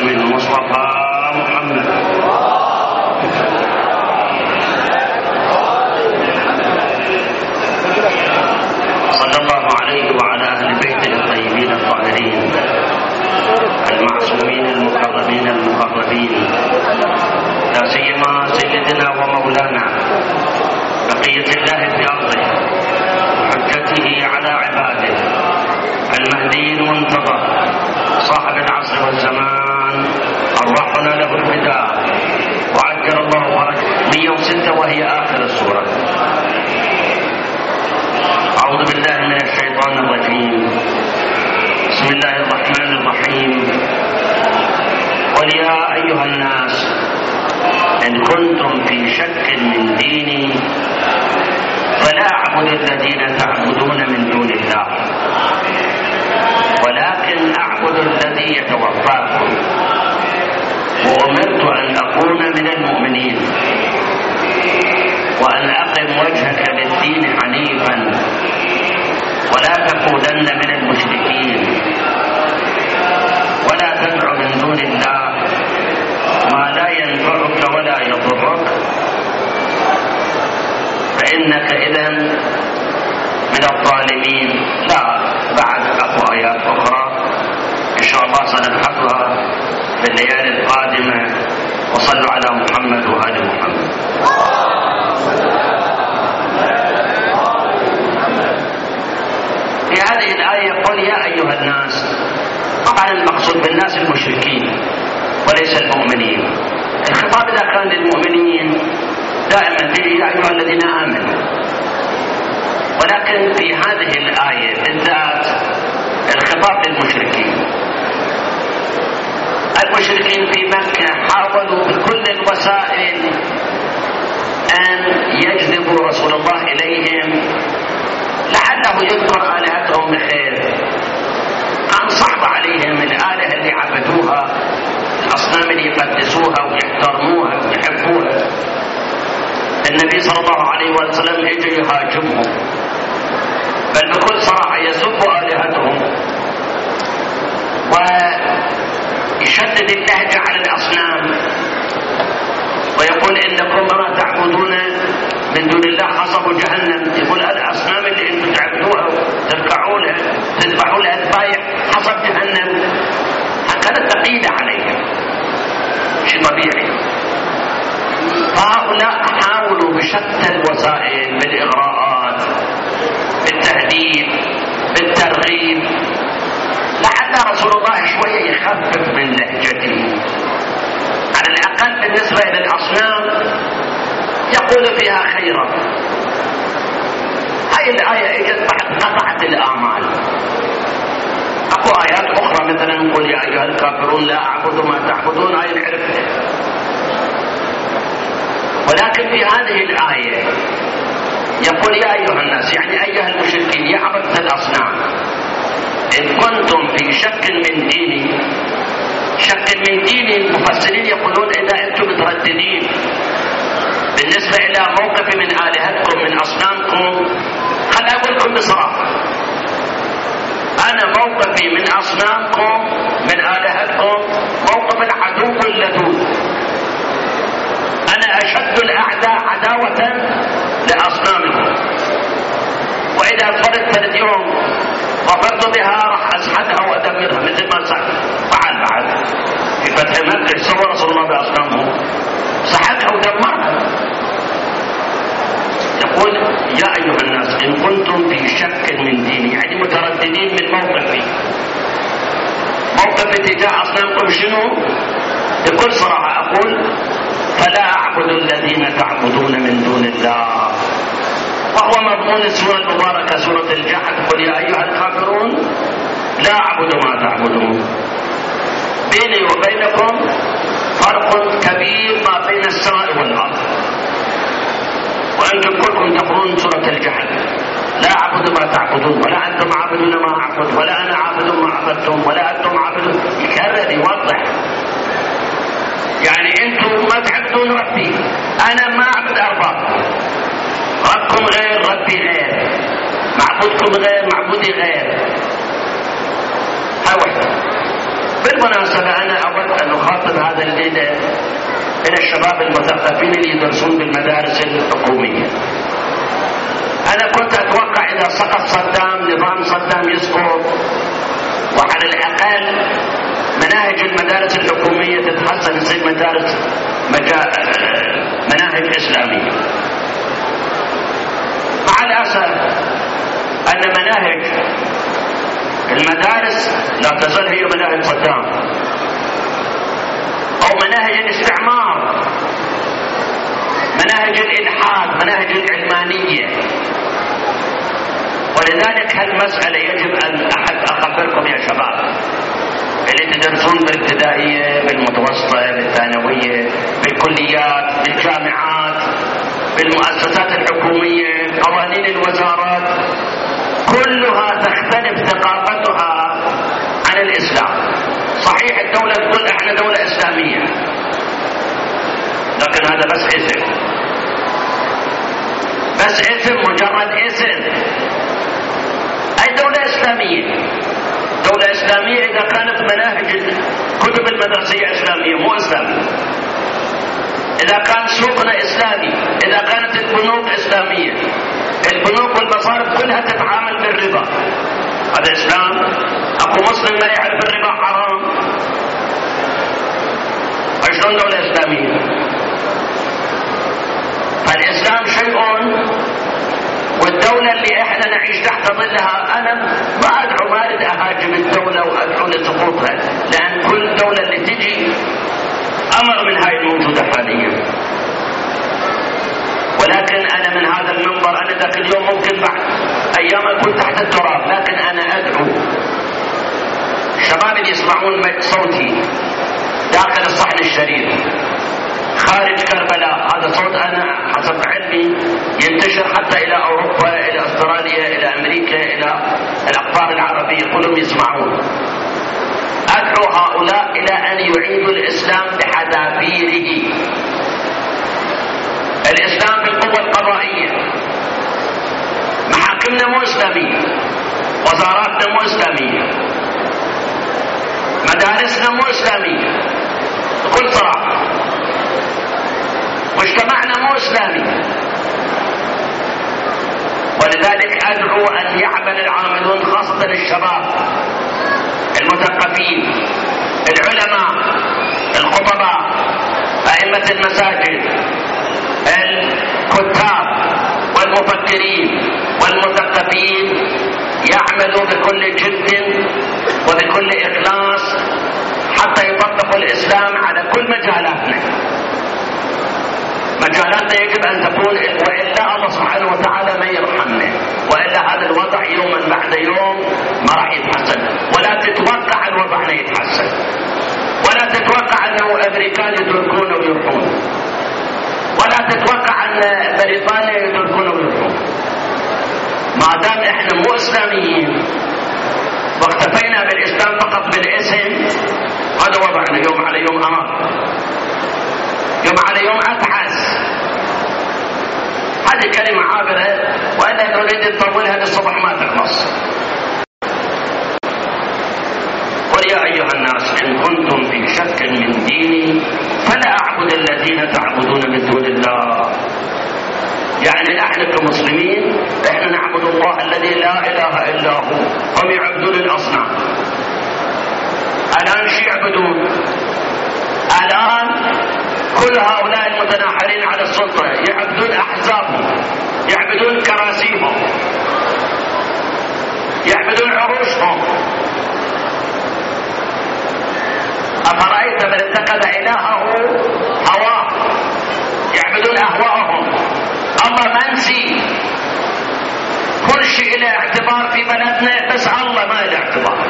باسم المصطفى محمد. صلى الله عليه وعلى أهل بيته الطيبين الطاهرين المعصومين المكرمين المقربين، لا سيما سيدنا ومولانا بقية الله في أرضه وحجته على عباده المهدي المنتظر صاحب العصر والزمان، أرواحنا له الفداء وعجل الله فرجه. 106 وهي آخر السورة. أعوذ بالله من الشيطان الرجيم. بسم الله الرحمن الرحيم. قل يا أيها الناس إن كنتم في شك من ديني فلا أعبد الذين تعبدون من دون الله ولكن أعبد الذي يتوفاكم وأمرت أن أكون من المؤمنين وأن أقم وجهك للدين حنيفا ولا تكونن من المشركين ولا تدع من دون الله ما لا ينفعك ولا يضرك فإنك إذن من الظالمين. لا بعد أكو آيات أخرى إن شاء الله سنبحثها في الليالي القادمة. وصلوا على محمد وآل محمد. في هذه الآية قل يا أيها الناس، طبعا المقصود بالناس المشركين وليس المؤمنين. الخطاب إذا كان للمؤمنين دائما به يا أيها الذين آمنوا، ولكن في هذه الآية بالذات الخطاب للمشركين. المشركين في مكة حاولوا بكل الوسائل أن يجذبوا رسول الله إليهم لعله يذكر آلهتهم بخير. كان صعب عليهم الآلهة اللي عبدوها، الأصنام اللي يقدسوها ويحترموها ويحبوها. النبي صلى الله عليه وسلم يجي يهاجمهم، بل بكل صراحة يسب آلهتهم ويشدد اللهجة على الأصنام ويقول إنكم ما تعبدون من دون الله حصب جهنم. يقول الأصنام اللي انتم تعبدوها تركعوا لها تذبحوا لها الذبايح حصب جهنم. كانت ثقيلة عليهم، شيء طبيعي. فهؤلاء حاولوا بشتى الوسائل، بالإغراءات، بالتهديد، بالترغيب، لعل رسول الله شوية يخفف من لهجته على الأقل بالنسبة إلى الأصنام، يقول فيها خيرا. هاي الآية اجت بعد قطعة الآمال. أكو آيات أخرى مثلا قل يا أيها الكافرون لا أعبد ما تعبدون، هاي نعرفها. ولكن في هذه الآية يقول يا أيها الناس، يعني أيها المشركين يا عبدة الأصنام، إن كنتم في شك من ديني. شك من ديني المفسرين يقولون إذا أنتم مترددين بالنسبة إلى موقف من آلهتكم من أصنامكم، خل أقول لكم بصراحة، أنا موقفي من أصنامكم من آلهتكم موقف العدو اللدود. أنا أشد الأعداء عداوة لأصنامكم، وإذا صرت 3 يوم ظفرت بها راح أسحدها وأدمرها مثل ما فعل بعد في فتح مكة. سوى رسول الله بأصنامه، سحدها ودمرها. يقول يا أيها الناس إن كنتم في شك من ديني، يعني مترددين من موقفي. موقفي تجاه أصنامكم شنو؟ بكل صراحة أقول فلا أعبد الذين تعبدون من دون الله، وهو مضمون السورة المباركة سورة الجحد. قل يا أيها الكافرون لا أعبد ما تعبدون. بيني وبينكم فرق كبير ما بين السماء والأرض، وأنتم كلكم تقولون سورة الجحد لا أعبد ما تعبدون ولا أنتم عابدون ما أعبد ولا أنا عابد ما عبدتم ولا أنتم عابدون. يكرر يوضح، يعني أنتم ما تعبدون ربي، أنا ما أعبد أرباب. ربكم غير ربي غير، معبودكم غير معبودي غير. هاي وحدة. بالمناسبة أنا أود أن أخاطب هذا الليلة إلى الشباب المثقفين اللي يدرسون بالمدارس الحكومية. أنا كنت أتوقع إذا سقط صدام، نظام صدام يسقط، وعلى الأقل مناهج المدارس الحكومية تتحسن، تصير مناهج إسلامية. مع الأسف أن مناهج المدارس لا تزال هي مناهج صدام أو مناهج الاستعمار، مناهج الإلحاد، مناهج العلمانية. ولذلك هالمسألة يجب أن أخبركم يا شباب اللي تدرسون بالابتدائية، بالمتوسطة، بالثانوية، بالكليات، بالجامعات، بالمؤسسات الحكومية، قوانين الوزارات، كلها تختلف ثقافتها عن الإسلام. صحيح الدولة تقول احنا دولة إسلامية، لكن هذا بس اسم، بس اسم، مجرد اسم. أي دولة إسلامية؟ دولة إسلامية إذا كانت مناهج الكتب المدرسية إسلامية، مو إسلامية. إذا كان سوقنا إسلامي، إذا كانت البنوك إسلامية، البنوك والمصارف كلها تتعامل بالربا، هذا إسلام؟ أكو مسلم ما يعرف الربا حرام؟ شلون دولة إسلامية؟ فالإسلام شيء، والدولة اللي احنا نعيش تحت ظلها، انا ما ادعو، ما اريد اهاجم الدولة وادعو لسقوطها، لان كل دولة اللي تجي امر من هاي الموجودة حاليا. ولكن انا من هذا المنبر، انا ذاك اليوم ممكن بعد ايام اكون تحت التراب، لكن انا ادعو الشباب اللي يسمعون صوتي داخل الصحن الشريف خارج كربلاء، هذا صوت أنا حسب علمي ينتشر حتى إلى أوروبا، إلى أستراليا، إلى أمريكا، إلى الأقطار العربية، كلهم يسمعون. أدعو هؤلاء إلى أن يعيدوا الإسلام بحذافيره. الإسلام بالقوة القضائية، محاكمنا مو إسلامية، وزاراتنا مو إسلامية، مدارسنا مو إسلامية بكل صراحة، مجتمعنا مو إسلامي. ولذلك أدعو أن يعمل العاملون، خاصة الشباب المثقفين، العلماء، الخطباء، أئمة المساجد، الكتاب والمفكرين والمثقفين، يعملوا بكل جد وبكل إخلاص حتى يطبقوا الإسلام على كل مجالاتنا. مجالاتنا يجب أن تكون، وإلا الله سبحانه وتعالى ما يرحمنا، وإلا هذا الوضع يوما بعد يوم ما راح يتحسن. ولا تتوقع الوضع أن يتحسن، ولا تتوقع أنه الأمريكان يتركون ويروحون، ولا تتوقع أن بريطانيا يتركون ويروحون. ما دام إحنا مو إسلاميين واكتفينا بالإسلام فقط بالاسم، هذا وضعنا يوم على يوم أمر، يوم على يوم أتعس. هذه كلمة عابرة، وإلا تريد تطولها للصبح ما تخلص. قل يا أيها الناس إن كنتم في شك من ديني فلا أعبد الذين تعبدون من دون الله. يعني احنا كمسلمين احنا نعبد الله الذي لا إله إلا هو، هم يعبدون الأصنام. الآن شو يعبدون؟ الآن كل هؤلاء المتناحرين على السلطة يعبدون أحزابهم، يعبدون كراسيهم، يعبدون عروشهم. أفرأيت من اتخذ إلهه هواه، يعبدون أهواءهم. الله منسي، كل شيء له اعتبار في بلدنا، بس الله ما له اعتبار.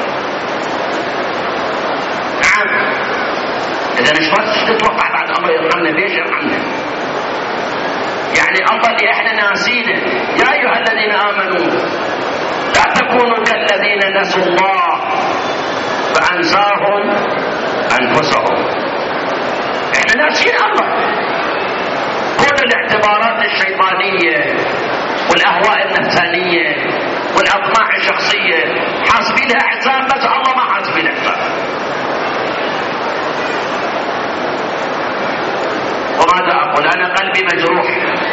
نعم، إذا ايش تتوقع بعد الله يرحمنا؟ ليش يرحمنا؟ يعني الله اللي احنا ناسينه. يا أيها الذين آمنوا لا تكونوا كالذين نسوا الله فأنساهم أنفسهم. احنا ناسين الله. كل الاعتبارات الشيطانية والأهواء النفسانية والأطماع الشخصية حاسبينها حساب، بس الله ما حاسبين حساب. وأنا قلبي مجروح.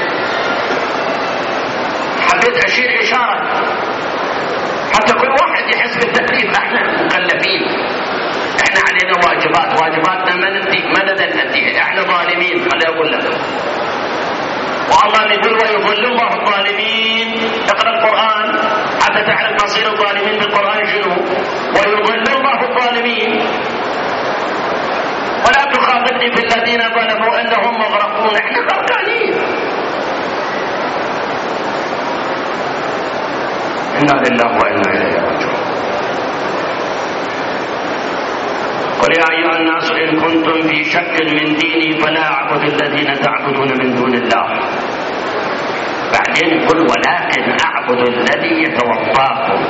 حبيت أشير إشارة حتى كل واحد يحس بالتكليف. احنا مكلفين، احنا علينا واجباتنا ما نديها. احنا ظالمين، خليني اقول لك. والله يقول ويضل الله الظالمين. اقرا القرآن حتى تعرف مصير الظالمين بالقرآن شنو. ويضل الله الظالمين ولا تخاطبني في الذين ظلموا انهم مغرقون. احنا غرقانين. إنا لله وإنا إليه راجعون. قل يا أيها الناس إن كنتم في شك من ديني فلا أعبد الذين تعبدون من دون الله. بعدين قل ولكن أعبد الذي يتوفاكم.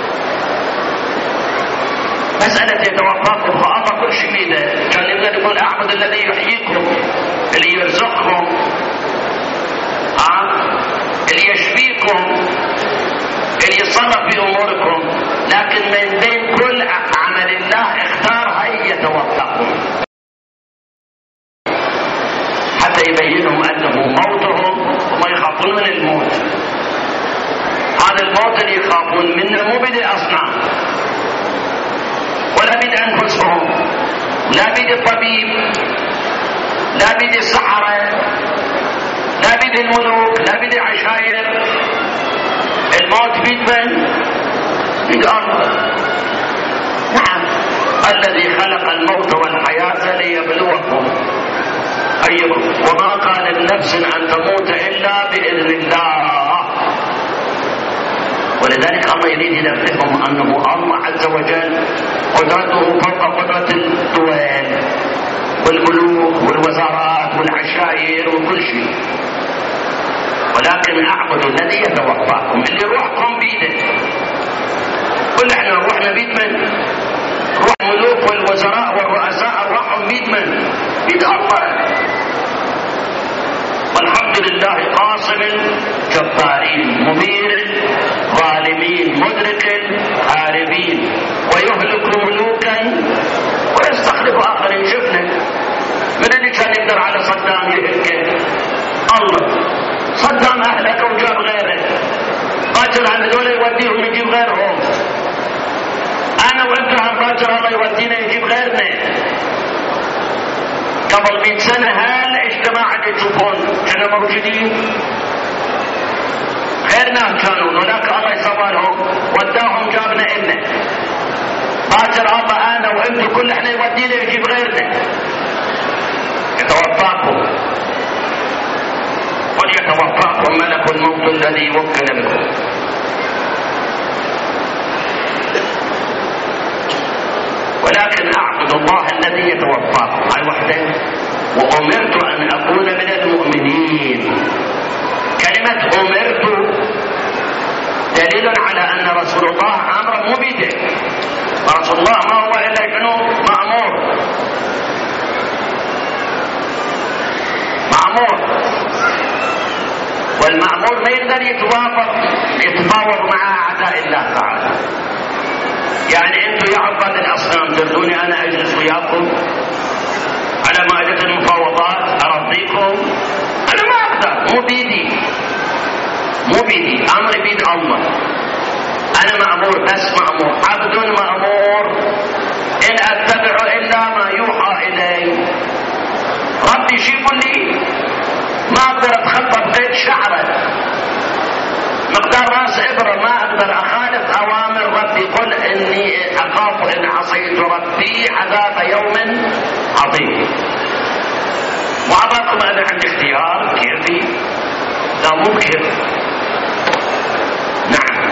مسألة يتوفاكم فأضى كل شيء بيده. كان يقدر يقول أعبد الذي يحييكم، اللي يرزقكم، اللي يشفيكم، اللي يتصرف في اموركم. لكن من بين كل عمل الله اختار هي يتوفاكم حتى يبينهم انه موتهم وما يخافون من الموت. هذا الموت اللي يخافون منه مو بيد الاصنام ولا بيد انفسهم، لا بيد الطبيب، لا بيد السحرة، لا بيد الملوك، لا بيد العشائر. الموت بيد من؟ بيد الله. نعم، الذي خلق الموت والحياة ليبلوكم أيكم وما كان لنفس أن تموت إلا بإذن الله. ولذلك الله يريد ينبههم أنه الله عز وجل قدرته فوق قدرة الدول والملوك والوزارات والعشائر وكل شيء. ولكن أعبد الذي يتوفاكم، اللي روحكم بيده. كل احنا روحنا بيد من؟ روح الملوك والوزراء والرؤساء روحهم بيد من؟ بيد الله. والحمد لله قاصم جبارين مبير ظالمين مدرك عارفين ويهلك ملوكا ويستخلف آخرين. شفنا من اللي كان يقدر على صدام يهلكه؟ الله. صدام أهلك وجاب غيره، قاتل عن ذولا يوديهم يجيب غيرهم. أنا وأنت هنباكر الله يودينا يجيب غيرنا. قبل 100 سنة هل اجتماعات تشوفون كانوا موجودين؟ غيرنا كانوا، هناك الله يسوى لهم وداهم جابنا إلنا. باكر الله أنا وأنت كل احنا يودينا يجيب غيرنا. يتوفاكم وليتوفاكم ملك الموت الذي وكل بكم. ولكن أعبد الله الذي يتوفاكم. هاي وحده. وأمرت أن أكون من المؤمنين. كلمة أمرت دليل على أن رسول الله أمر مو بيده. رسول الله ما هو إلا شنو؟ مأمور. والمأمور ما يقدر يتفاوض مع أعداء الله تعالى. يعني انتم يا عباد الأصنام تردوني أنا أجلس وياكم على مائدة المفاوضات أرضيكم؟ أنا ما أقدر. مو بيدي. أمري بيد الله. أنا مأمور، بس مأمور، عبد مأمور. إن أتبع إلا ما يوحى إلي. ربي شيء لي ما أقدر أتخطى بيت شعره مقدار راس إبرة. ما أقدر أخالف أوامر ربي. قل إني أخاف إن عصيت ربي عذاب يوم عظيم. وأباكم أنا عندي اختيار كيفي؟ لا ممكن. نعم.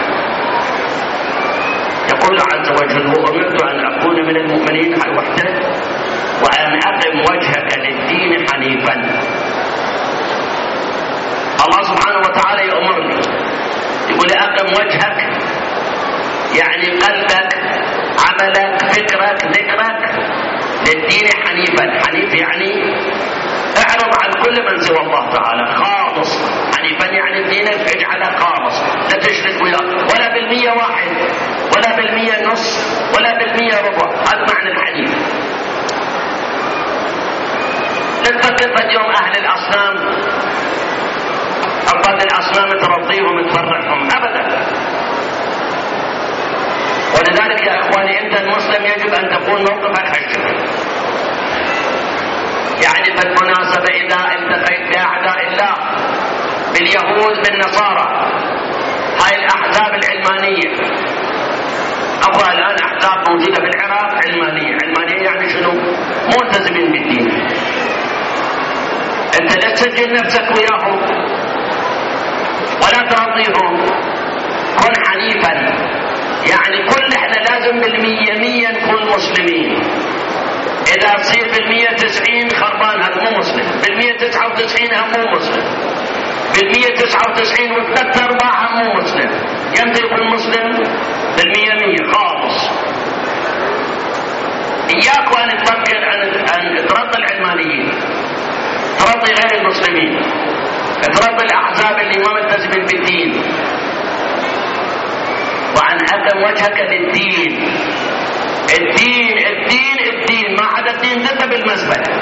يقول عز وجل وأمرت أن أكون من المؤمنين على وحده وأن أقم وجهك للدين حنيفا. الله سبحانه وتعالى يأمرني يقول أقم وجهك، يعني قلبك، عملك، فكرك، ذكرك للدين حنيفا. حنيف يعني اعرض عن كل من سوى الله تعالى، خالص. حنيفا يعني دينك اجعله خالص، لا تشرك وياه ولا بالمية واحد ولا بالمية نص ولا بالمية ربع. هذا معنى الحنيف. لا تفكر اليوم اهل الاصنام عباد الاصنام ترضيهم تفرحهم ابدا. ولذلك يا اخواني انت المسلم يجب ان تكون موقفك هالشكل. يعني بالمناسبة اذا التقيت باعداء الله باليهود بالنصارى هاي الاحزاب العلمانية، اقوى الان احزاب موجودة في العراق علمانية. علمانية يعني شنو؟ ملتزمين بالدين. انت لا تسجل نفسك وياهم ولا ترضيهم، كن حنيفا. يعني كل احنا لازم بالمية نكون مسلمين. اذا تصير بالمية 90 خربان هذا مو مسلم، بالمية 99 هم مو مسلم، بالمية 99 وثلاثة ارباع هم مو مسلم. يمتى يكون مسلم؟ بالمية خالص. اياك وان تفكر ان ترضي العلمانيين، ترضي غير المسلمين، ترضي الاحزاب اللي ما ملتزمين بالدين، وعن أقم وجهك للدين. الدين الدين الدين، ما عدا الدين ضده بالمزبلة.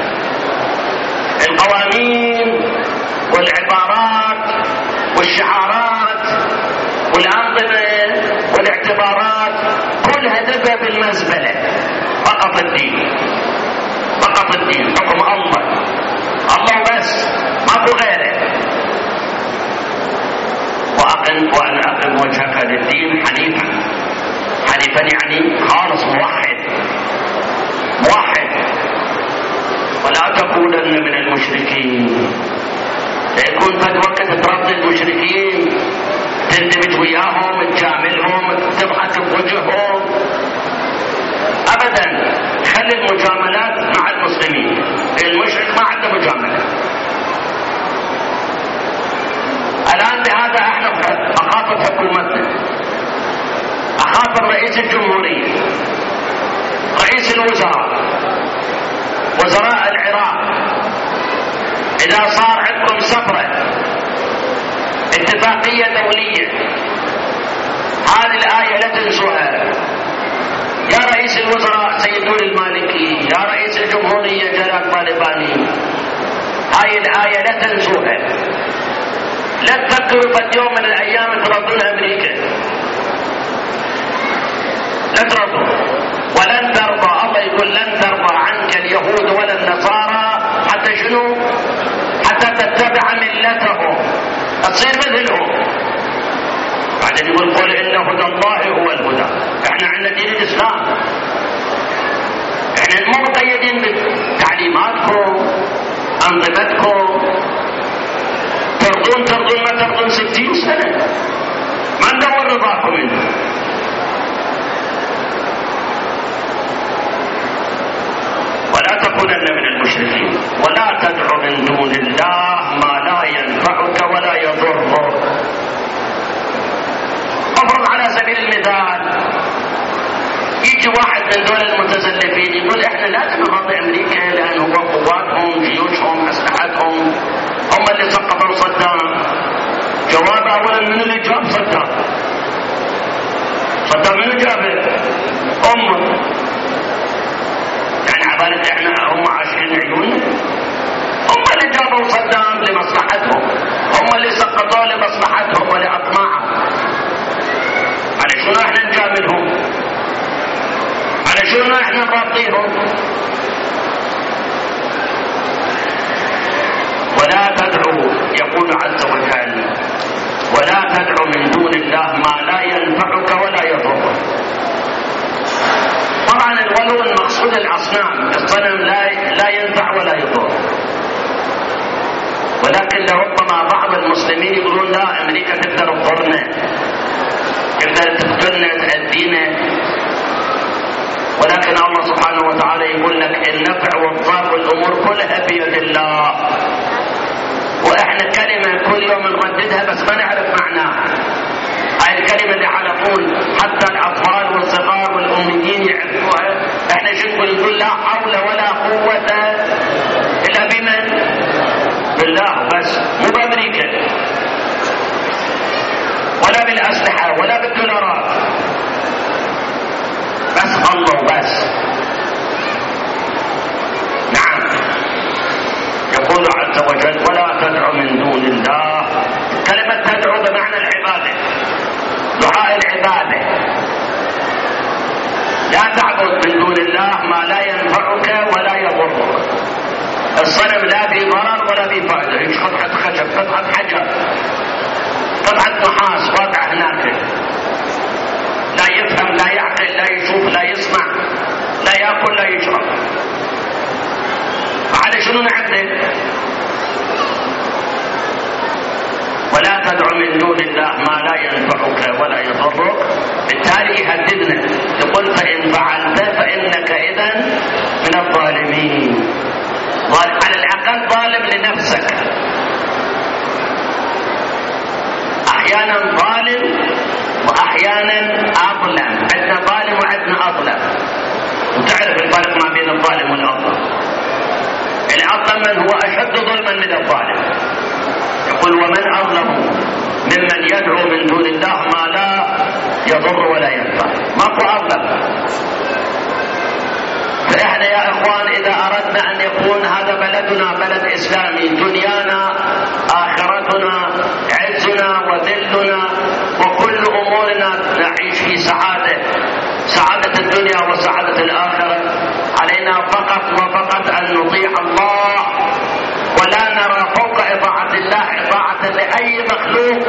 القوانين والعبارات والشعارات والأنظمة والاعتبارات كلها ضده بالمزبلة. فقط الدين، فقط الدين، حكم الله، الله بس، ماكو غيره. وأن أقم وجهك للدين حنيفا. حنيفا يعني خالص، موحد موحد. ولا تكونن من المشركين. ليكون قد وقت ترضي المشركين، تندمج وياهم، تجاملهم، تضحك بوجههم، ابدا. خلي المجاملات مع المسلمين. المشرك ما عنده مجامله. الآن بهذا احنا اخاطب حكومتنا، اخاطب رئيس الجمهورية، رئيس الوزراء، وزراء العراق. اذا صار عندكم سفرة اتفاقية دولية، هذه الآية لا تنسوها. يا رئيس الوزراء سيدون المالكي، يا رئيس الجمهورية جلال طالباني، هاي الآية لا تنسوها. لا تفكروا في يوم من الايام ترضون امريكا، لا ترضوا. ولن ترضى، الله يقول لن ترضى عنك اليهود ولا النصارى حتى شنو؟ حتى تتبع ملتهم، تصير مثلهم. بعدين يقول قل ان هدى الله هو الهدى. احنا عندنا دين الاسلام، احنا مو مقيدين بتعليماتكم انظمتكم. ترضون ما ترضون 60 سنة، ما ندور رضاكم منه. ولا تكونن من المشركين، ولا تدع من دون الله ما لا ينفعك ولا يضرك. افرض على سبيل المثال يجي واحد من دول المتزلفين يقول احنا لازم نرضي امريكا لانه قواتهم، جيوشهم، اسلحتهم، هم اللي سقطوا صدام. جواب اولا من اللي جاب صدام؟ صدام منو جابه؟ امه. يعني عبالك احنا هم عاشقين عيوننا؟ هم اللي جابوا صدام لمصلحتهم، هم اللي سقطوه لمصلحتهم ولاطماعهم. على شنو احنا نجاملهم؟ على شنو احنا نرضيهم؟ ولا تدعوا، يقول عز وجل ولا تدعوا من دون الله ما لا ينفعك ولا يضرك. طبعا الولو المقصود الاصنام، الصنم لا ينفع ولا يضر. ولكن لربما بعض المسلمين يقولون لا، امريكا تقدر تضرنا، تقدر تقتلنا، تأذينا. ولكن الله سبحانه وتعالى يقول لك النفع والضر والامور كلها بيد الله. واحنا كلمة كل يوم نرددها بس ما نعرف معناها. هاي الكلمة اللي على طول حتى الاطفال والصغار والاميين يعرفوها. احنا شو نقول؟ لا حول ولا قوة الا بمن؟ بالله بس، مو بامريكا ولا بالاسلحة ولا بالدولارات، بس الله بس. نعم، عز وجل: ولا تدعو من دون الله. كلمة تدعو بمعنى العبادة، دعاء العبادة. لا تعبد من دون الله ما لا ينفعك ولا يضرك. الصنم لا في ضرر ولا في فائدة، هيك قطعة خشب، قطعة حجر، قطعة نحاس واقعة هناك، لا يفهم لا يعقل لا يشوف لا يسمع لا يأكل لا يشرب. فعلى شنو نعبده؟ ولا تدع من دون الله ما لا ينفعك ولا يضرك. بالتالي يهددنا، يقول: فإن فعلت فإنك إذن من الظالمين. على الأقل ظالم لنفسك، أحيانا ظالم وأحيانا أظلم. عندنا ظالم وعندنا أظلم، وتعرف الفرق ما بين الظالم والأظلم. الأظلم من هو أشد ظلما من الظالم. يقول: ومن أظلم ممن يدعو من دون الله ما لا يضر ولا ينفع. ماكو أظلم. فإحنا يا إخوان إذا أردنا أن يكون هذا بلدنا بلد إسلامي، دنيانا آخرتنا عزنا وذلنا وكل أمورنا نعيش في سعادة الدنيا وسعادة الآخرة، علينا فقط وفقط أن نطيع الله ولا نرى فوق إطاعة الله إطاعة لأي مخلوق،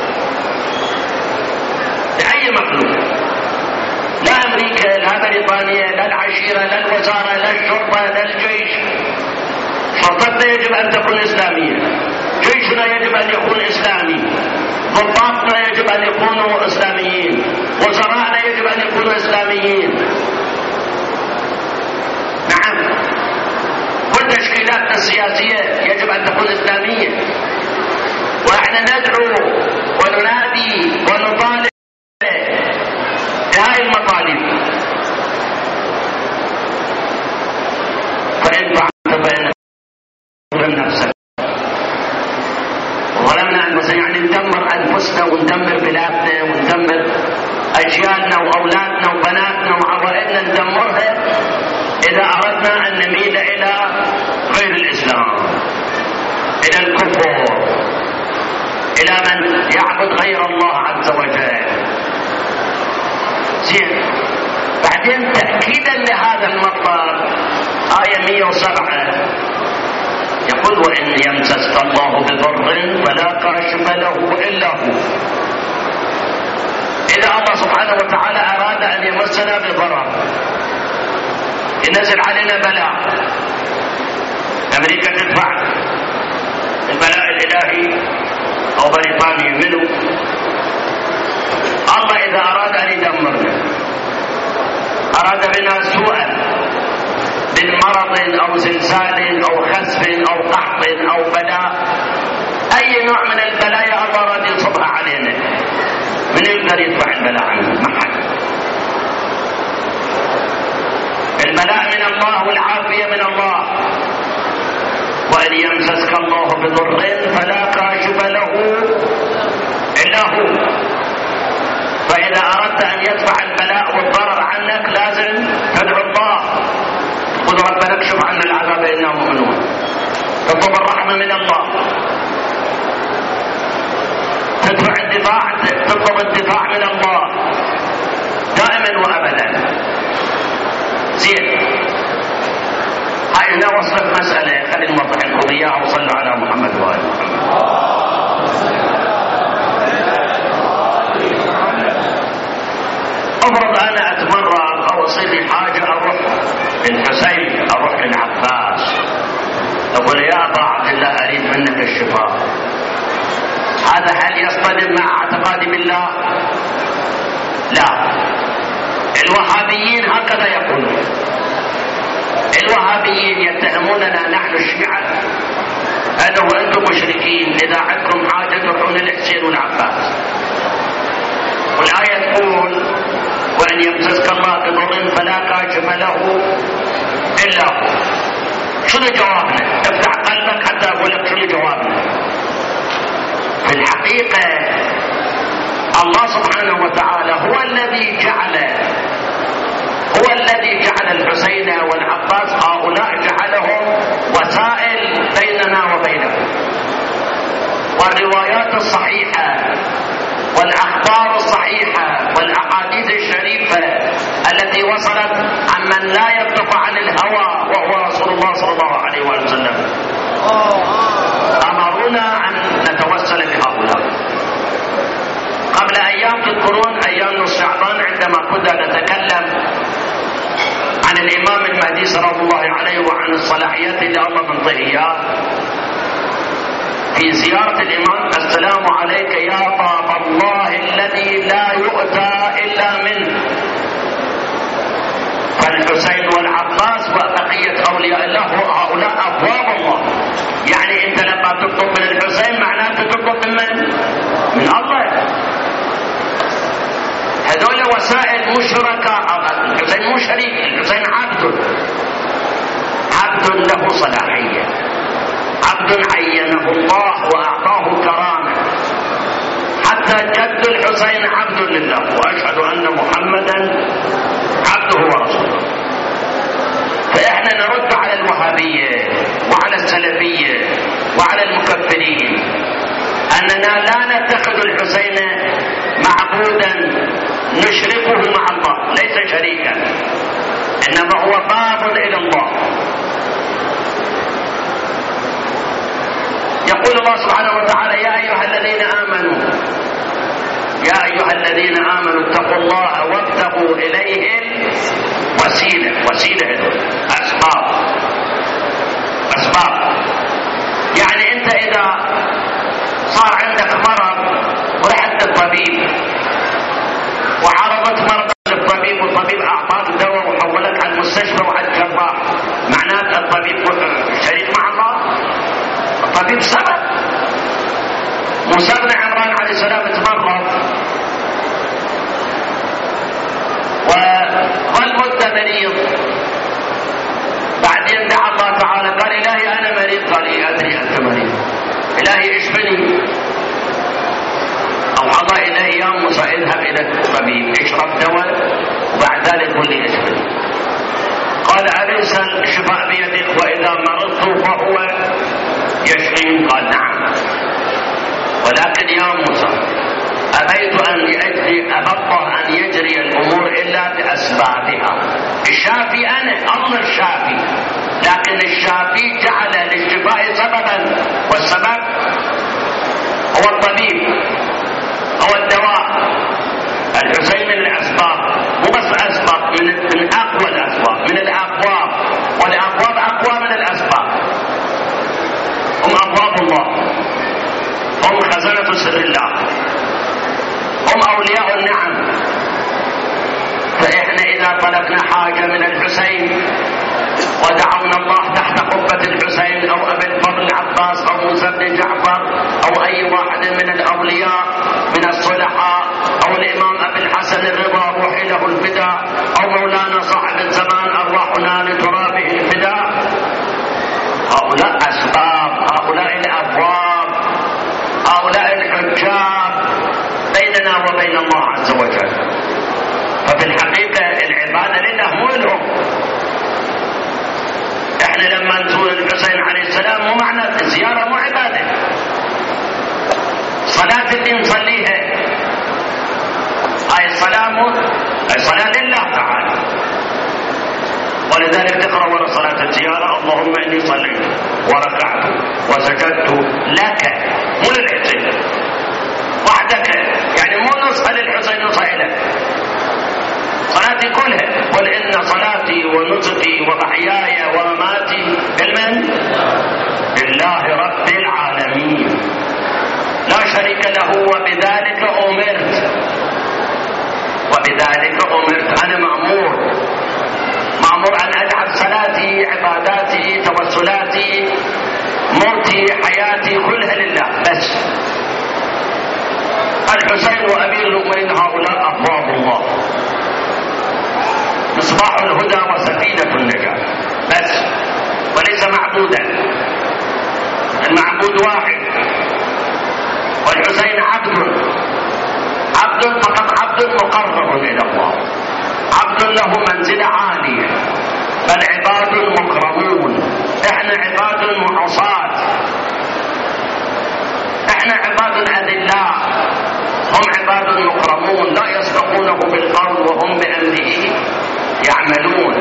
لأي مخلوق، لا أمريكا لا بريطانيا لا العشيرة لا الوزارة لا الشرطة لا الجيش. شرطتنا يجب أن تكون إسلامية، جيشنا يجب أن يكون إسلامي، ضباطنا يجب أن يكونوا إسلاميين، وزراءنا يجب أن يكونوا إسلاميين. نعم، كل تشكيلاتنا السياسية يجب أن تكون إسلامية. وإحنا ندعو وننادي ونطالب بهذه المطالب. فإن فعلت فإنك تظلم نفسك. ظلمنا أنفسنا يعني ندمر أنفسنا وندمر بلادنا وندمر أجيالنا وأولادنا وبناتنا وعوائلنا، ندمرها إذا أردنا أن نميل إلى غير الإسلام، إلى الكفر، إلى من يعبد غير الله عز وجل. زين، بعدين تأكيدا لهذا المطلب آية 107 يقول: وإن يمسسك الله بضر فلا كاشف له إلا هو. إذا الله سبحانه وتعالى أراد أن يمسنا بضرر، ينزل علينا بلاء، أمريكا تدفع البلاء الإلهي أو بريطانيا منه. الله إذا أراد أن يدمرنا، أراد بنا سوءا من مرض أو زلزال أو خسف أو قحط أو بلاء، أي نوع من البلايا الله أراد يصبها علينا، من يقدر يدفع البلاء عنه؟ ما حد. البلاء من الله والعافية من الله. وإن يمسسك الله بضر فلا كاشف له إلا هو. فإذا أردت أن يدفع البلاء والضرر عنك لازم تدعو الله، قل: ربنا اكشف عنا العذاب إنا مؤمنون. تطلب الرحمة من الله، تطلب الدفاع من الله دائما وأبدا. زين، هاي هنا وصلت مسألة، خلينا نوضح لكم إياها. وصلوا على محمد وآل محمد. أفرض أنا أتمرض أو أصير لي حاجة، أروح للحسين، أروح للعباس، أقول: يا أبا عبد الله أريد منك الشفاء. هذا هل يصطدم مع اعتقادي بالله؟ لا. الوهابيين هكذا يقولون. الوهابيين يتهموننا نحن الشيعة أنه أنتم مشركين، إذا عندكم حاجة تروحون للحسين والعباس. والآية تقول: وإن يمسسك الله بضر فلا كاشف له إلا هو. شنو جوابنا؟ افتح قلبك حتى أقول لك شنو جوابنا. في الحقيقة الله سبحانه وتعالى هو الذي جعل الحسين والعباس، هؤلاء جعلهم وسائل بيننا وبينهم. والروايات الصحيحة والأخبار الصحيحة والأحاديث الشريفة التي وصلت عمن لا ينطق عن الهوى وهو رسول الله صلى الله عليه وسلم أمرونا أن نتوسل بهؤلاء. قبل أيام تذكرون أيام نصف شعبان عندما كنا نتكلم عن الإمام المهدي صلى الله عليه وعن الصلاحيات اللي الله منطيه إياه في زيارة الإمام: السلام عليك يا باب الله الذي لا يؤتى إلا منه. فالحسين والعباس وبقية أولياء الله هؤلاء أبواب الله. يعني أنت لما تطلب من الحسين معناته تطلب من الله. هذول وسائل مشركة. الحسين مو شريك، الحسين عبد له صلاحية، عبد عينه الله وأعطاه كرامة. حتى جد الحسين عبد لله، وأشهد أن محمدا عبده ورسوله. فإحنا نرد على الوهابية وعلى السلفية وعلى المكفرين أننا لا نتخذ الحسين معبودا نشركه مع الله، ليس شريكا، إنما هو باب إلى الله. يقول الله سبحانه وتعالى: يا أيها الذين آمنوا اتقوا الله وابتغوا إليه وسيلة أسباب. يعني أنت إذا صار عندك مرض ورحت للطبيب وعرضت مرضك للطبيب والطبيب أعطاك دواء وحولك على المستشفى وعلى الجراح، معناته الطبيب شريك مع الله؟ الطبيب سبب. موسى بن عمران عليه السلام تمرض وظل مدة مريض، بعدين دعا الله تعالى قال: إلهي أنا مريض. قال: إيه أدري أنت مريض، إلهي اشفني. أوحى الله إليه: يا موسى اذهب إلى الطبيب اشرب دواء وبعد ذلك قل لي اشفني. قال: أليس الشفاء بيدك وإذا مرضت فهو يشفيني؟ قال: نعم، ولكن يا موسى أبيت أن يجري الأمور إلا بأسبابها. الشافي أنا، الله الشافي، لكن الشافي جعل للشفاء سببا، والسبب هو الطبيب، هو الدواء. الحسين من الأسباب، مو بس أسباب، من أقوى الأسباب، من الأبواب، والأبواب أقوى من الأسباب. هم أبواب الله، هم خزنة سر الله، هم أولياء النعم. فإحنا إذا طلبنا حاجة من الحسين ودعونا الله تحت قبة الحسين أو أبي الفضل العباس أو موسى بن جعفر أو أي واحد من الأولياء من الصلحاء أو الإمام أبي الحسن الرضا روحي له الفداء أو مولانا صاحب الزمان أرواحنا لترابه الفداء، هؤلاء أسباب، هؤلاء الأبواب، هؤلاء الحجاب بيننا وبين الله عز وجل. ففي الحقيقة العبادة لله مو لهم. احنا لما نزور الحسين عليه السلام مو معنى الزيارة مو عبادة. صلاة اللي نصليها هاي الصلاة لله تعالى، ولذلك تقرأ ورا صلاة الزيارة: اللهم إني صليت وركعت وسجدت لك، مو للحسين وحدك. يعني مو نصح للحسين، نصح لك. صلاتي كلها: قل إن صلاتي ونسكي ومحياي ومماتي لله رب العالمين لا شريك له وبذلك أمرت. أنا مأمور أن أجعل صلاتي، عباداتي، توسلاتي، موتي، حياتي كلها لله بس. الحسين وأمير المؤمنين هؤلاء أبواب الله، مصباح الهدى وسفينة النجاة بس، وليس معبودا. المعبود واحد، والحسين عبد فقط، عبد مقرب إلى الله، عبد له منزلة عالية، بل عباد مكرمون. احنا عباد معصاة، احنا عباد أذلاء، هم عباد مكرمون لا يسبقونه بالقول وهم بأمره يعملون.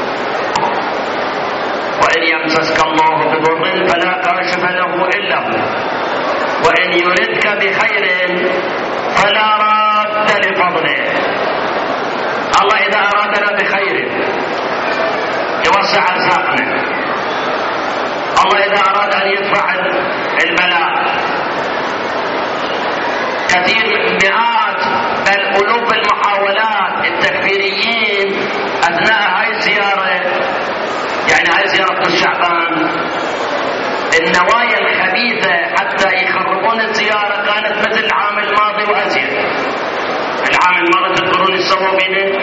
وإن يمسسك الله بضر فلا كاشف له إلا هو، وإن يردك بخير فلا راد لفضله. الله إذا أرادنا بخير يوسع أرزاقنا، الله إذا أراد أن يدفع البلاء. كثير مئات بل ألوف المحاولات التكفيريين أثناء هاي الزيارة، يعني هاي زيارة الشعبان، النوايا الخبيثة حتى يخربون الزيارة كانت مثل العام الماضي وأزيد. العام الماضي تذكرون السووا بينه؟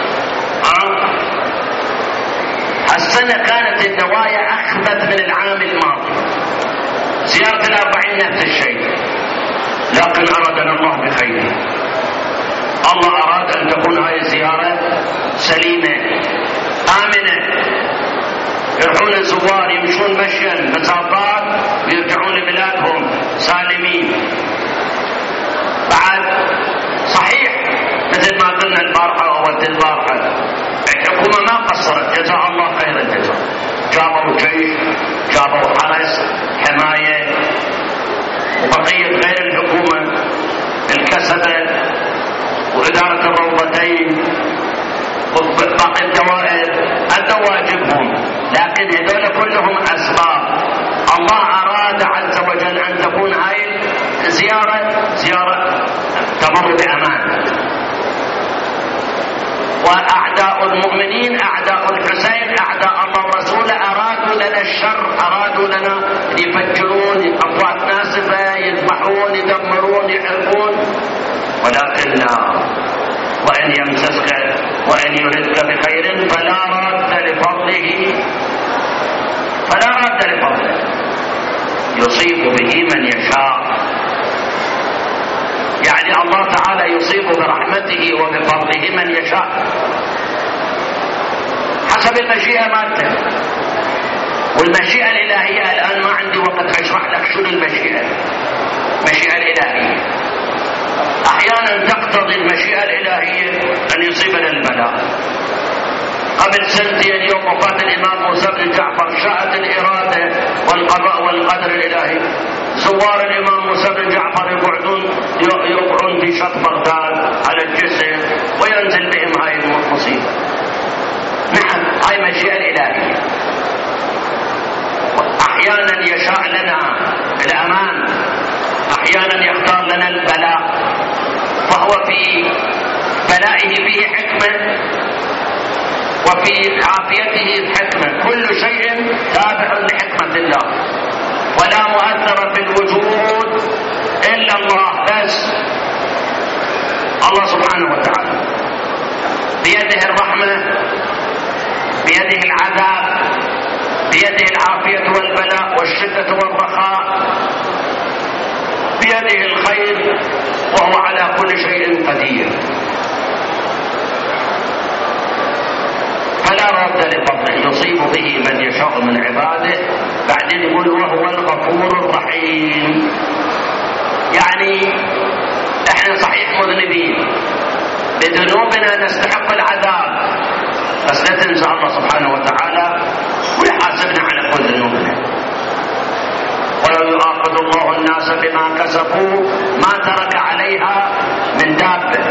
السنة كانت النوايا أخبث من العام الماضي. زيارة 40 نفس الشيء، لكن أرادنا الله بخير. الله أراد أن تكون هذه الزيارة سليمة آمنة، يروحون الزوار يمشون مشيا مسافات ويرجعون لبلادهم سالمين. بعد صحيح مثل ما قلنا البارحة أو البارحة، الحكومة ما قصرت، جزاها الله خير الجزاء. جابوا جيش، جابوا حرس حماية، وبقية غير الحكومة الكسبة وإدارة الروضتين وباقي الدوائر أدوا واجبهم، لكن هذول كلهم أسباب. الله أراد عز وجل أن تكون هاي زيارة تمر بأمان. وأعداء المؤمنين، أعداء الحسين، أعداء الله ورسوله أرادوا لنا الشر، أرادوا لنا يفجرون أقوات ناسفة، يذبحون، يدمرون، يحرقون، ولكن لا. وإن يمسسك وإن يردك بخير فلا راد لفضله، فلا راد لفضله، يصيب به من يشاء. يعني الله تعالى يصيب برحمته وبفضله من يشاء حسب المشيئة مالته. والمشيئة الإلهية الآن ما عندي وقت أشرح لك شنو المشيئة. المشيئة الإلهية أحيانا تقتضي المشيئة الإلهية أن يصيبنا البلاء. قبل سنتين يوم وفاة الإمام موسى بن جعفر شاءت الإرادة والقضاء والقدر الإلهي، زوار الإمام موسى بن جعفر يقعون في شط بغداد على الجسر وينزل بهم هاي المصيبة. نعم هاي مشيئة الإلهية. أحيانا يشاء لنا الأمان، أحيانا يختار لنا البلاء، فهو في بلائه فيه حكمة وفي عافيته حكمة. كل شيء تابع لحكمة الله، ولا مؤثر في الوجود إلا الله بس. الله سبحانه وتعالى بيده الرحمة، بيده العذاب، بيده العافية والبلاء والشدة والرخاء، بيده الخير، وهو على كل شيء قدير. فلا رد لفضله يصيب به من يشاء من عباده. بعدين يقول وهو الغفور الرحيم. يعني احنا صحيح مذنبين، بذنوبنا نستحق العذاب، بس لا تنسى الله سبحانه وتعالى ويحاسبنا على كل ذنوبنا. ولو يؤاخذ الله الناس بما كسبوا ما ترك عليها من دابة،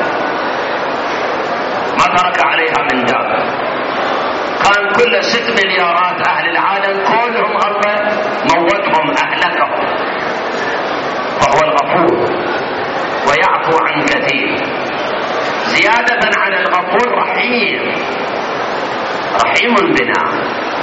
ما ترك عليها من دابة. كان كل 6 مليارات أهل العالم كلهم الله موتهم أهلكهم، وهو الغفور ويعفو عن كثير. زيادة على الغفور رحيم، رحيم بنا،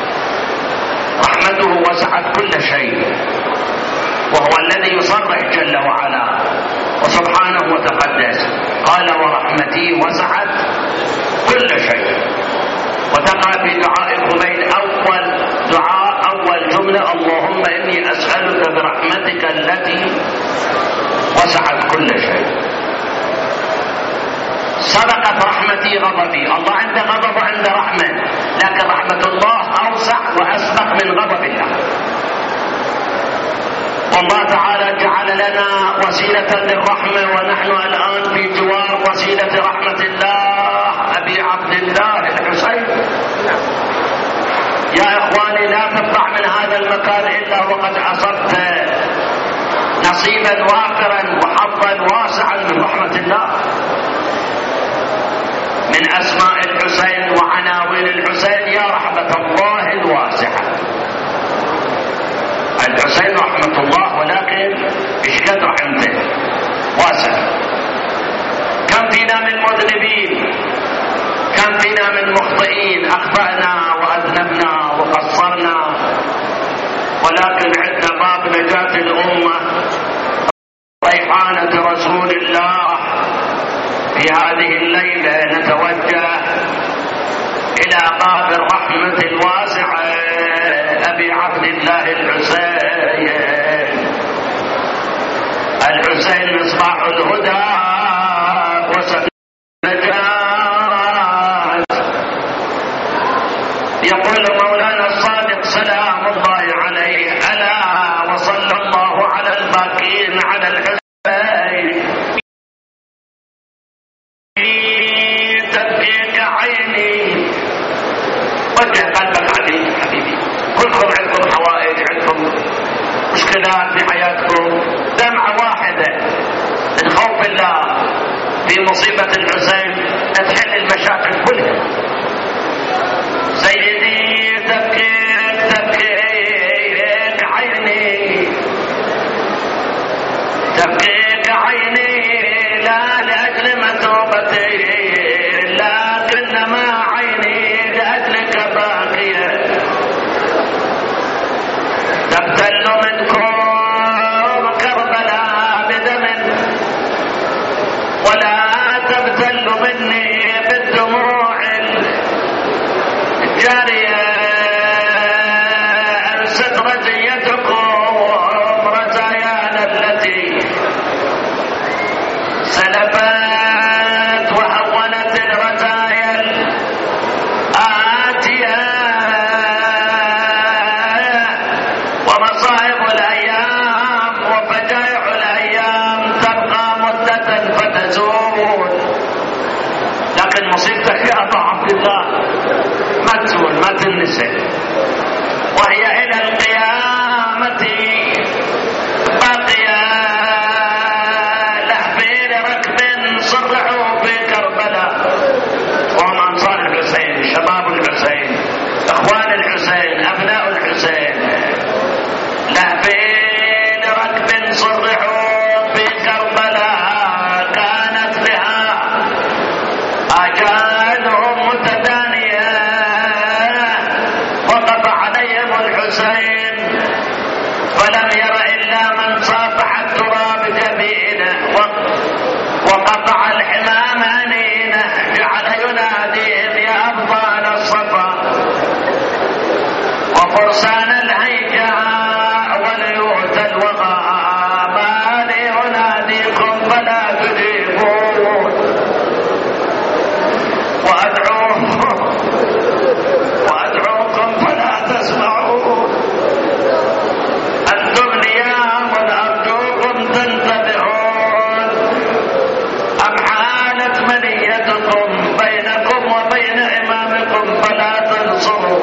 رحمته وسعت كل شيء، وهو الذي يصرح جل وعلا وسبحانه وتقدس قال ورحمتي وسعت كل شيء. وتقع في دعاء الخميل أول جملة اللهم إني أسألك برحمتك التي وسعت كل شيء. سبقت رحمتي غضبي. الله عنده غضب وعنده رحمة، لكن رحمة الله أوسع وأسبق من غضب الله. والله تعالى جعل جعلنا وسيلة للرحمة، ونحن الآن في جوار وسيلة رحمة الله أبي عبد الله الحسين. يا إخواني، لا تطلع من هذا المكان إلا وقد أصبت نصيبا وافرا وحظا واسعا من رحمة الله. من أسماء الحسين وعناوين الحسين يا رحمة الله الواسعة. الحسين رحمة الله، ولكن إيش قد رحمته واسعة. كم فينا من مذنبين، كم فينا من مخطئين، أخطأنا وأذنبنا وقصرنا، ولكن عندنا باب نجاة الأمة، ريحانة رسول الله. في هذه الليلة نتوجه إلى باب الرحمة الواسعة أبي عبد الله الحسين. الحسين مصباح الهدى وسبيل النجاة. يقول مولانا الصادق سلام الله عليه: ألا وصلى الله على الباكين على الحسين تبكيك عيني. وجه قلبك حبيبي، كلكم عندكم حوائج، عندكم مشكلات في حياتكم، دمعة واحدة من خوف الله في مصيبة الحسين تحل المشاكل كلها. سيدي تبكيك عيني، تبكيك عيني لا لأجل مثوبتي، لكنما عيني لأجلك باقية. تبتل منكم كربلاء بدم، ولا تبتل مني بالدموع الجارية. أنست رزيتكم رزايانا التي سلبت وهونت الرزايا الآتية، ومصائب الأيام وفجائع الأيام تبقى مدة فتزول. لكن مصيبتك يا أبا عبد الله ما تزول، ما تنسى، وهي إلى القيامة باقية. لهفين ركب صرعوا في كربلاء، وهم أنصار الحسين، شباب الحسين، إخوان الحسين، أبناء الحسين. لهفين ركب صرعوا في كربلاء، كانت بها آجالهم متدانية. وقف عليهم الحسين فلم ير إلا من صافح التراب جبينه، وقطع الحمام أنينه، جعل يناديهم يا أبطال الصفا وفرسان الهيجاء وليوت الوغى، ما لي أناديكم فلا تجيبون، وأدعوكم فلا تسمعون. أنتم نيام أرجوكم تنتبهون، أم حالت منيتكم بينكم وبين إمامكم فلا تنصروا.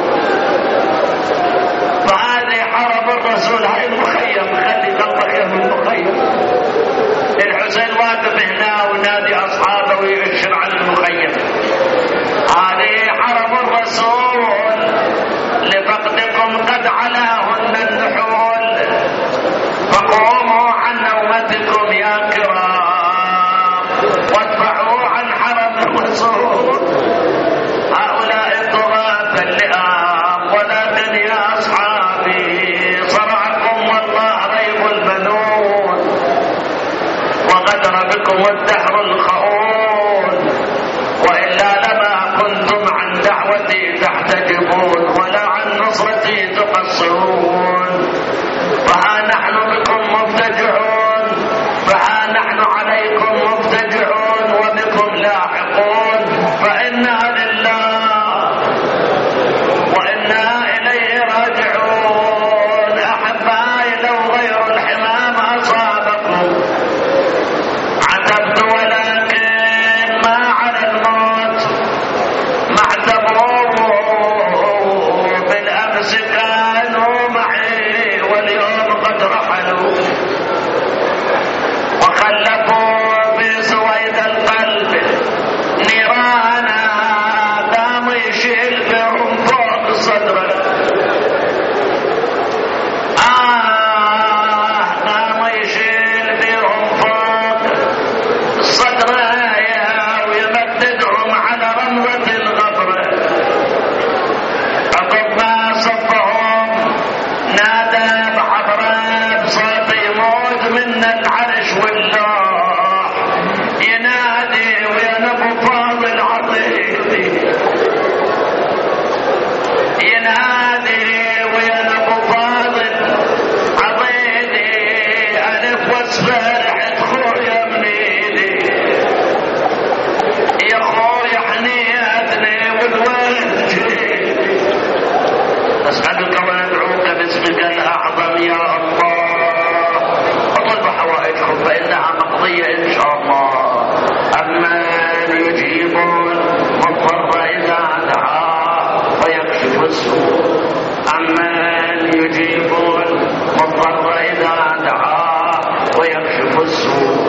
فهذه حرب الرسول، هاي المخيم، خلي قلبك يا من المخيم. الحسين واقف هنا ونادي أصحابه ويؤشر على المخيم. هذه حرب الرسول، لفقدكم قد علاهن النحول، فقوموا عن نومتكم يا كرام، وادفعوا عن حرم الرسول. هؤلاء الطغاة اللئام، ولكن يا أصحابي صرعكم والله ريب المنون، وغدر بكم الدهر الخؤون، وإلا لما كنتم عن دعوتي تحتجبون، ولا عن نصرتي تقصرون. فها نحن بكم مفتجعون، فها نحن عليكم مفتجعون، وبكم لاحقون، فإنا لله وإنا إليه راجعون. أحبائي، لو غير الحمام أصابكم من العرش والله ينادي ويا ابو فاضل عطيتي، ينادي ويا ابو فاضل عطيتي، الف واصفر عند خويا من ايدي، يا خويا حنيتني والوالد جيدي، اسالك وندعوك باسمك الاعظم يا الله، اطلب حوائجكم فانها مقضيه ان شاء الله. امن يجيب المضطر اذا دعاه ويكشف السوء، امن يجيب المضطر اذا دعاه ويكشف السوء،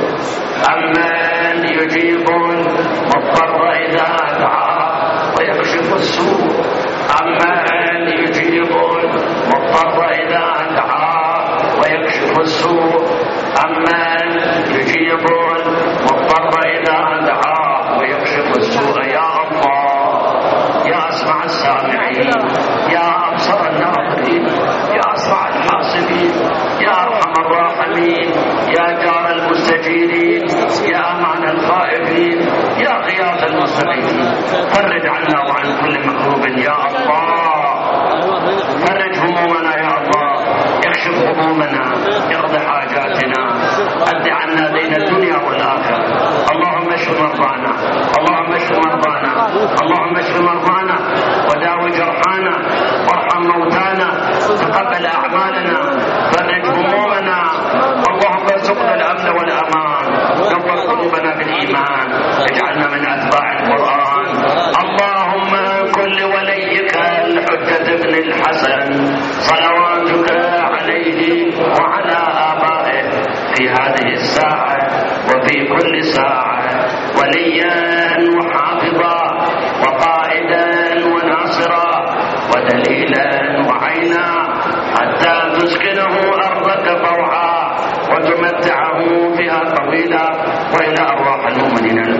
امن يجيب المضطر اذا دعاه ويكشف السوء، امن يجيب المضطر اذا دعاه ويكشف السوء، امن يجيب المضطر اذا دعاه ويكشف السوء. يا الله يا اسمع السامعين، يا ابصر الناظرين، يا اسرع الحاسبين، يا ارحم الراحمين، يا جار المستجيرين، يا امان الخائفين، يا غياث المستغيثين، فرج عنا وعن كل مكروب يا الله، فرج همومنا يا الله، اكشف همومنا، اقض حاجاتنا، اد عنا دين الدنيا والاخره. اللهم اشف مرضانا، اللهم اشف مرضانا، اللهم اشف مرضانا وداوي جرحانا وارحم موتانا، تقبل اعمالنا، فرج همومنا، اللهم ارزقنا الامن والامان، نور قلوبنا بالايمان، اجعلنا من اتباع القران. اللهم كن لوليك الحجة بن الحسن صلواتك عليه وعلى آبائه في هذه الساعة وفي كل ساعة وليا وحافظا وقائدا وناصرا ودليلا وعينا، حتى تسكنه أرضك طوعا وتمتعه فيها طويلا، وإلى أرواح المؤمنين